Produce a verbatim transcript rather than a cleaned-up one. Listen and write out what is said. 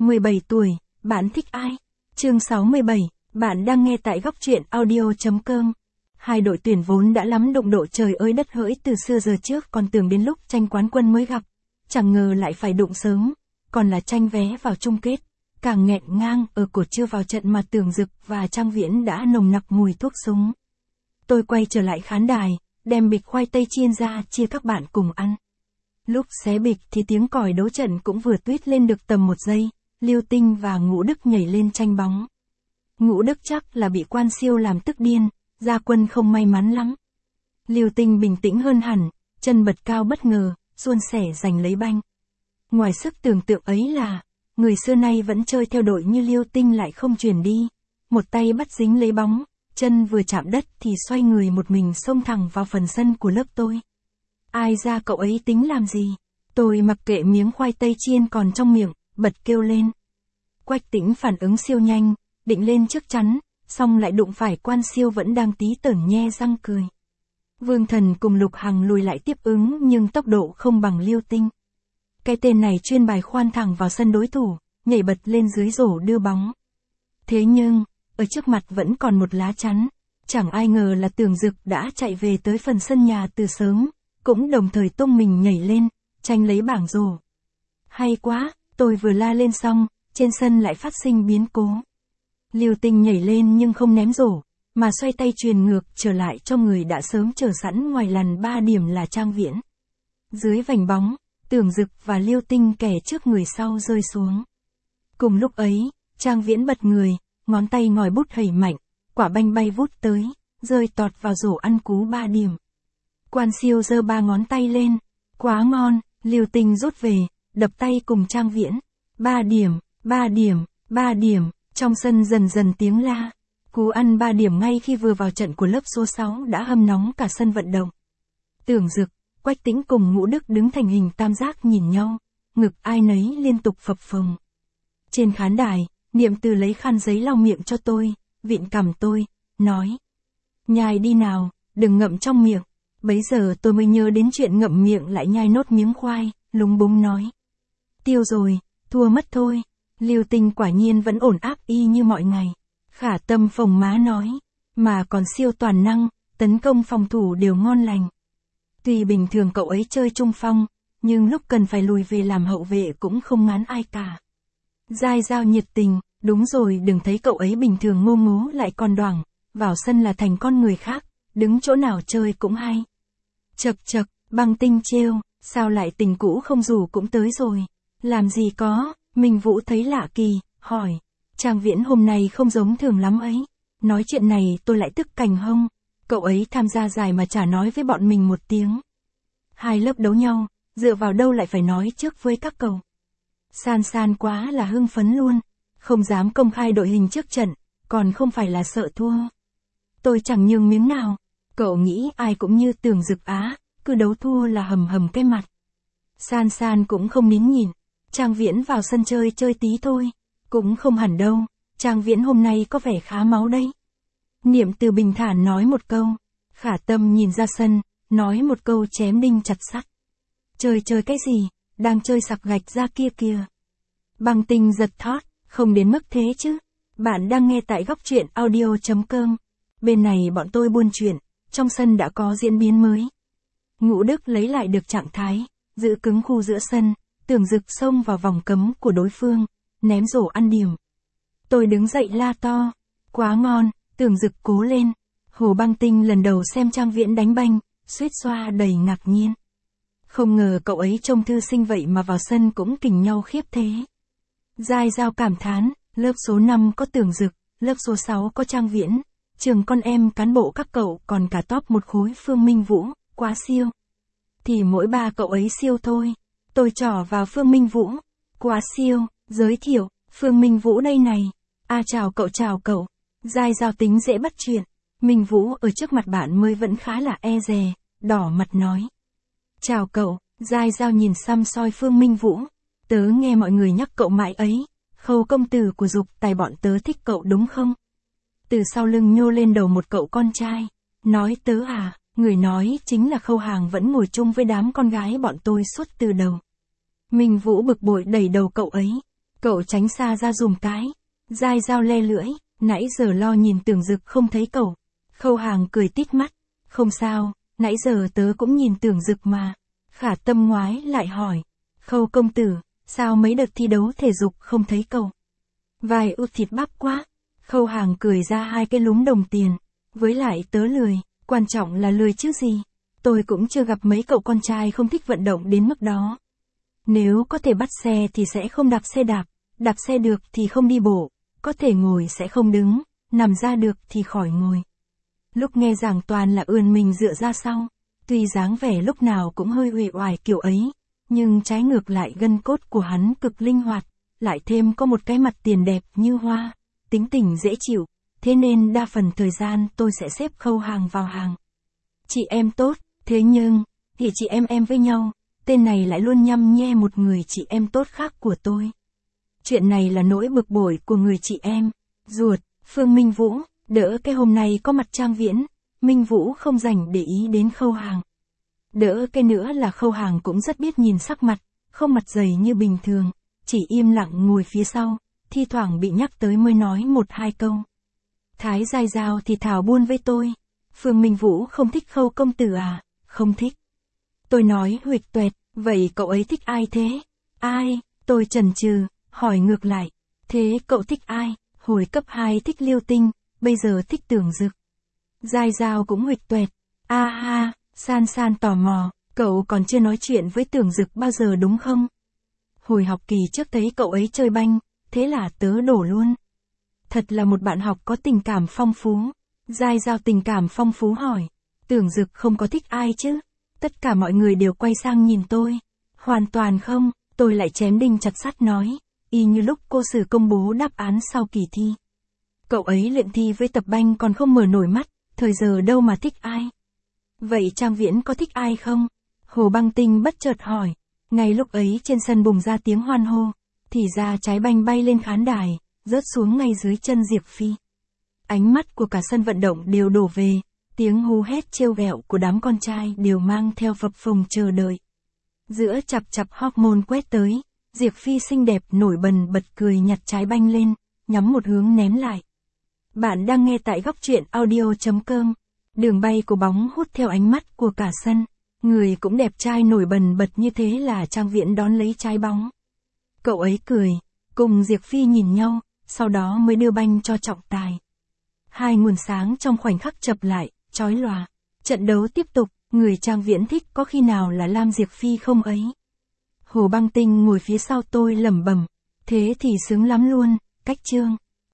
mười bảy tuổi, bạn thích ai? Chương sáu mươi bảy, bạn đang nghe tại góc truyện audio.com. Hai đội tuyển vốn đã lắm đụng độ trời ơi đất hỡi từ xưa giờ trước, còn tưởng đến lúc tranh quán quân mới gặp. Chẳng ngờ lại phải đụng sớm, còn là tranh vé vào chung kết. Càng nghẹn ngang ở cổ chưa vào trận mà Tưởng Dực và Trang Viễn đã nồng nặc mùi thuốc súng. Tôi quay trở lại khán đài, đem bịch khoai tây chiên ra chia các bạn cùng ăn. Lúc xé bịch thì tiếng còi đấu trận cũng vừa tuýt lên được tầm một giây, Liêu Tinh và Ngũ Đức nhảy lên tranh bóng. Ngũ Đức chắc là bị Quan Siêu làm tức điên, Gia Quân không may mắn lắm. Liêu Tinh bình tĩnh hơn hẳn, chân bật cao bất ngờ, suôn sẻ giành lấy banh. Ngoài sức tưởng tượng ấy là, người xưa nay vẫn chơi theo đội như Liêu Tinh lại không chuyển đi. Một tay bắt dính lấy bóng, chân vừa chạm đất thì xoay người một mình xông thẳng vào phần sân của lớp tôi. Ai ra cậu ấy tính làm gì? Tôi mặc kệ miếng khoai tây chiên còn trong miệng, bật kêu lên. Quách Tĩnh phản ứng siêu nhanh, định lên trước chắn, xong lại đụng phải Quan Siêu vẫn đang tí tởn nhe răng cười. Vương Thần cùng Lục Hằng lùi lại tiếp ứng nhưng tốc độ không bằng Liêu Tinh. Cái tên này chuyên bài khoan thẳng vào sân đối thủ, nhảy bật lên dưới rổ đưa bóng. Thế nhưng, ở trước mặt vẫn còn một lá chắn, chẳng ai ngờ là Tưởng Dực đã chạy về tới phần sân nhà từ sớm, cũng đồng thời tung mình nhảy lên, tranh lấy bảng rổ. Hay quá, tôi vừa la lên xong, trên sân lại phát sinh biến cố. Liêu Tinh nhảy lên nhưng không ném rổ, mà xoay tay truyền ngược trở lại cho người đã sớm chờ sẵn ngoài lằn ba điểm là Trang Viễn. Dưới vành bóng, Tưởng Dực và Liêu Tinh kẻ trước người sau rơi xuống. Cùng lúc ấy, Trang Viễn bật người, ngón tay ngòi bút hẩy mạnh, quả banh bay vút tới, rơi tọt vào rổ ăn cú ba điểm. Quan Siêu giơ ba ngón tay lên, quá ngon, Liêu Tinh rút về, đập tay cùng Trang Viễn. Ba điểm, ba điểm, ba điểm, trong sân dần dần tiếng la. Cú ăn ba điểm ngay khi vừa vào trận của lớp số sáu đã hâm nóng cả sân vận động. Tưởng Dực, Quách Tĩnh cùng Ngũ Đức đứng thành hình tam giác nhìn nhau, ngực ai nấy liên tục phập phồng. Trên khán đài, Niệm Từ lấy khăn giấy lau miệng cho tôi, vịn cằm tôi, nói. Nhai đi nào, đừng ngậm trong miệng. Bấy giờ tôi mới nhớ đến chuyện ngậm miệng lại nhai nốt miếng khoai, lúng búng nói. Tiêu rồi, thua mất thôi. Liêu Tinh quả nhiên vẫn ổn áp y như mọi ngày. Khả Tâm phồng má nói, mà còn siêu toàn năng, tấn công phòng thủ đều ngon lành. Tuy bình thường cậu ấy chơi trung phong, nhưng lúc cần phải lùi về làm hậu vệ cũng không ngán ai cả. Giai Giao nhiệt tình, đúng rồi, đừng thấy cậu ấy bình thường ngô ngố lại còn đoảng, vào sân là thành con người khác, đứng chỗ nào chơi cũng hay. Chậc chậc, Băng Tinh trêu, sao lại tình cũ không rủ cũng tới rồi. Làm gì có, Minh Vũ thấy lạ kỳ, hỏi. Trang Viễn hôm nay không giống thường lắm ấy. Nói chuyện này tôi lại tức cành hông. Cậu ấy tham gia giải mà chả nói với bọn mình một tiếng. Hai lớp đấu nhau, dựa vào đâu lại phải nói trước với các cậu. San San quá là hưng phấn luôn. Không dám công khai đội hình trước trận, còn không phải là sợ thua. Tôi chẳng nhường miếng nào. Cậu nghĩ ai cũng như Tưởng Dực á, cứ đấu thua là hầm hầm cái mặt. San San cũng không nín nhịn. Trang Viễn vào sân chơi chơi tí thôi. Cũng không hẳn đâu, Trang Viễn hôm nay có vẻ khá máu đấy. Niệm Từ bình thản nói một câu. Khả Tâm nhìn ra sân, nói một câu chém đinh chặt sắt. Chơi chơi cái gì, đang chơi sặc gạch ra kia kìa. Băng Tinh giật thót, không đến mức thế chứ. Bạn đang nghe tại góc truyện audio.com. Bên này bọn tôi buôn chuyện, trong sân đã có diễn biến mới. Ngũ Đức lấy lại được trạng thái, giữ cứng khu giữa sân, Tưởng Dực xông vào vòng cấm của đối phương, ném rổ ăn điểm. Tôi đứng dậy la to, quá ngon, Tưởng Dực cố lên. Hồ Băng Tinh lần đầu xem Trang Viễn đánh banh, suýt xoa đầy ngạc nhiên. Không ngờ cậu ấy trông thư sinh vậy mà vào sân cũng kình nhau khiếp thế. Giai Giao cảm thán, lớp số năm có Tưởng Dực, lớp số sáu có Trang Viễn, trường con em cán bộ các cậu còn cả top một khối Phương Minh Vũ, quá siêu. Thì mỗi ba cậu ấy siêu thôi. Tôi trỏ vào Phương Minh Vũ, quá siêu, giới thiệu, Phương Minh Vũ đây này. À chào cậu chào cậu. Giai Giao tính dễ bắt chuyện. Minh Vũ ở trước mặt bạn mới vẫn khá là e dè, đỏ mặt nói. Chào cậu, Giai Giao nhìn xăm soi Phương Minh Vũ. Tớ nghe mọi người nhắc cậu mãi ấy, Khâu công tử của Dục Tài bọn tớ thích cậu đúng không? Từ sau lưng nhô lên đầu một cậu con trai. Nói tớ à, người nói chính là Khâu Hàng vẫn ngồi chung với đám con gái bọn tôi suốt từ đầu. Minh Vũ bực bội đẩy đầu cậu ấy. Cậu tránh xa ra dùm cái. Dai dao le lưỡi, nãy giờ lo nhìn Tưởng Dực không thấy cậu. Khâu Hàng cười tít mắt. Không sao, nãy giờ tớ cũng nhìn Tưởng Dực mà. Khả Tâm ngoái lại hỏi. Khâu công tử, sao mấy đợt thi đấu thể dục không thấy cậu? Vai út thịt bắp quá. Khâu Hàng cười ra hai cái lúm đồng tiền. Với lại tớ lười, quan trọng là lười chứ gì. Tôi cũng chưa gặp mấy cậu con trai không thích vận động đến mức đó. Nếu có thể bắt xe thì sẽ không đạp xe đạp, đạp xe được thì không đi bộ, có thể ngồi sẽ không đứng, nằm ra được thì khỏi ngồi. Lúc nghe giảng toàn là ươn mình dựa ra sau, tuy dáng vẻ lúc nào cũng hơi uể oải kiểu ấy, nhưng trái ngược lại gân cốt của hắn cực linh hoạt, lại thêm có một cái mặt tiền đẹp như hoa, tính tình dễ chịu, thế nên đa phần thời gian tôi sẽ xếp Khâu Hàng vào hàng. Chị em tốt, thế nhưng, thì chị em em với nhau, tên này lại luôn nhăm nhe một người chị em tốt khác của tôi. Chuyện này là nỗi bực bội của người chị em, ruột, Phương Minh Vũ, đỡ cái hôm nay có mặt Trang Viễn, Minh Vũ không rảnh để ý đến Khâu Hàng. Đỡ cái nữa là Khâu Hàng cũng rất biết nhìn sắc mặt, không mặt dày như bình thường, chỉ im lặng ngồi phía sau, thi thoảng bị nhắc tới mới nói một hai câu. Thái Giai Giao thì thảo buôn với tôi. Phương Minh Vũ không thích Khâu công tử à? Không thích. Tôi nói huỵch toẹt, vậy cậu ấy thích ai thế? Ai? Tôi chần chừ, hỏi ngược lại. Thế cậu thích ai? Hồi cấp hai thích Liêu Tinh, bây giờ thích Tưởng Dực. Giai Giao cũng huỵch toẹt. A ha, San San tò mò, cậu còn chưa nói chuyện với Tưởng Dực bao giờ đúng không? Hồi học kỳ trước thấy cậu ấy chơi banh, thế là tớ đổ luôn. Thật là một bạn học có tình cảm phong phú. Giai Giao tình cảm phong phú hỏi. Tưởng Dực không có thích ai chứ? Tất cả mọi người đều quay sang nhìn tôi. Hoàn toàn không, tôi lại chém đinh chặt sắt nói. Y như lúc cô Sử công bố đáp án sau kỳ thi. Cậu ấy luyện thi với tập banh còn không mở nổi mắt, thời giờ đâu mà thích ai. Vậy Trang Viễn có thích ai không? Hồ Băng Tinh bất chợt hỏi. Ngay lúc ấy trên sân bùng ra tiếng hoan hô, thì ra trái banh bay lên khán đài, rớt xuống ngay dưới chân Diệp Phi. Ánh mắt của cả sân vận động đều đổ về, tiếng hú hét trêu ghẹo của đám con trai đều mang theo phập phồng chờ đợi. Giữa chập chập hormone quét tới, Diệp Phi xinh đẹp nổi bần bật cười nhặt trái banh lên, nhắm một hướng ném lại. Bạn đang nghe tại góc truyện audio chấm com. Đường bay của bóng hút theo ánh mắt của cả sân. Người cũng đẹp trai nổi bần bật như thế là Trang Viễn đón lấy trái bóng. Cậu ấy cười, cùng Diệp Phi nhìn nhau, sau đó mới đưa banh cho trọng tài. Hai nguồn sáng trong khoảnh khắc chập lại, chói lòa. Trận đấu tiếp tục, người Trang Viễn thích có khi nào là Lam Diệp Phi không ấy? Hồ Băng Tinh ngồi phía sau tôi lẩm bẩm, thế thì sướng lắm luôn, cách chương.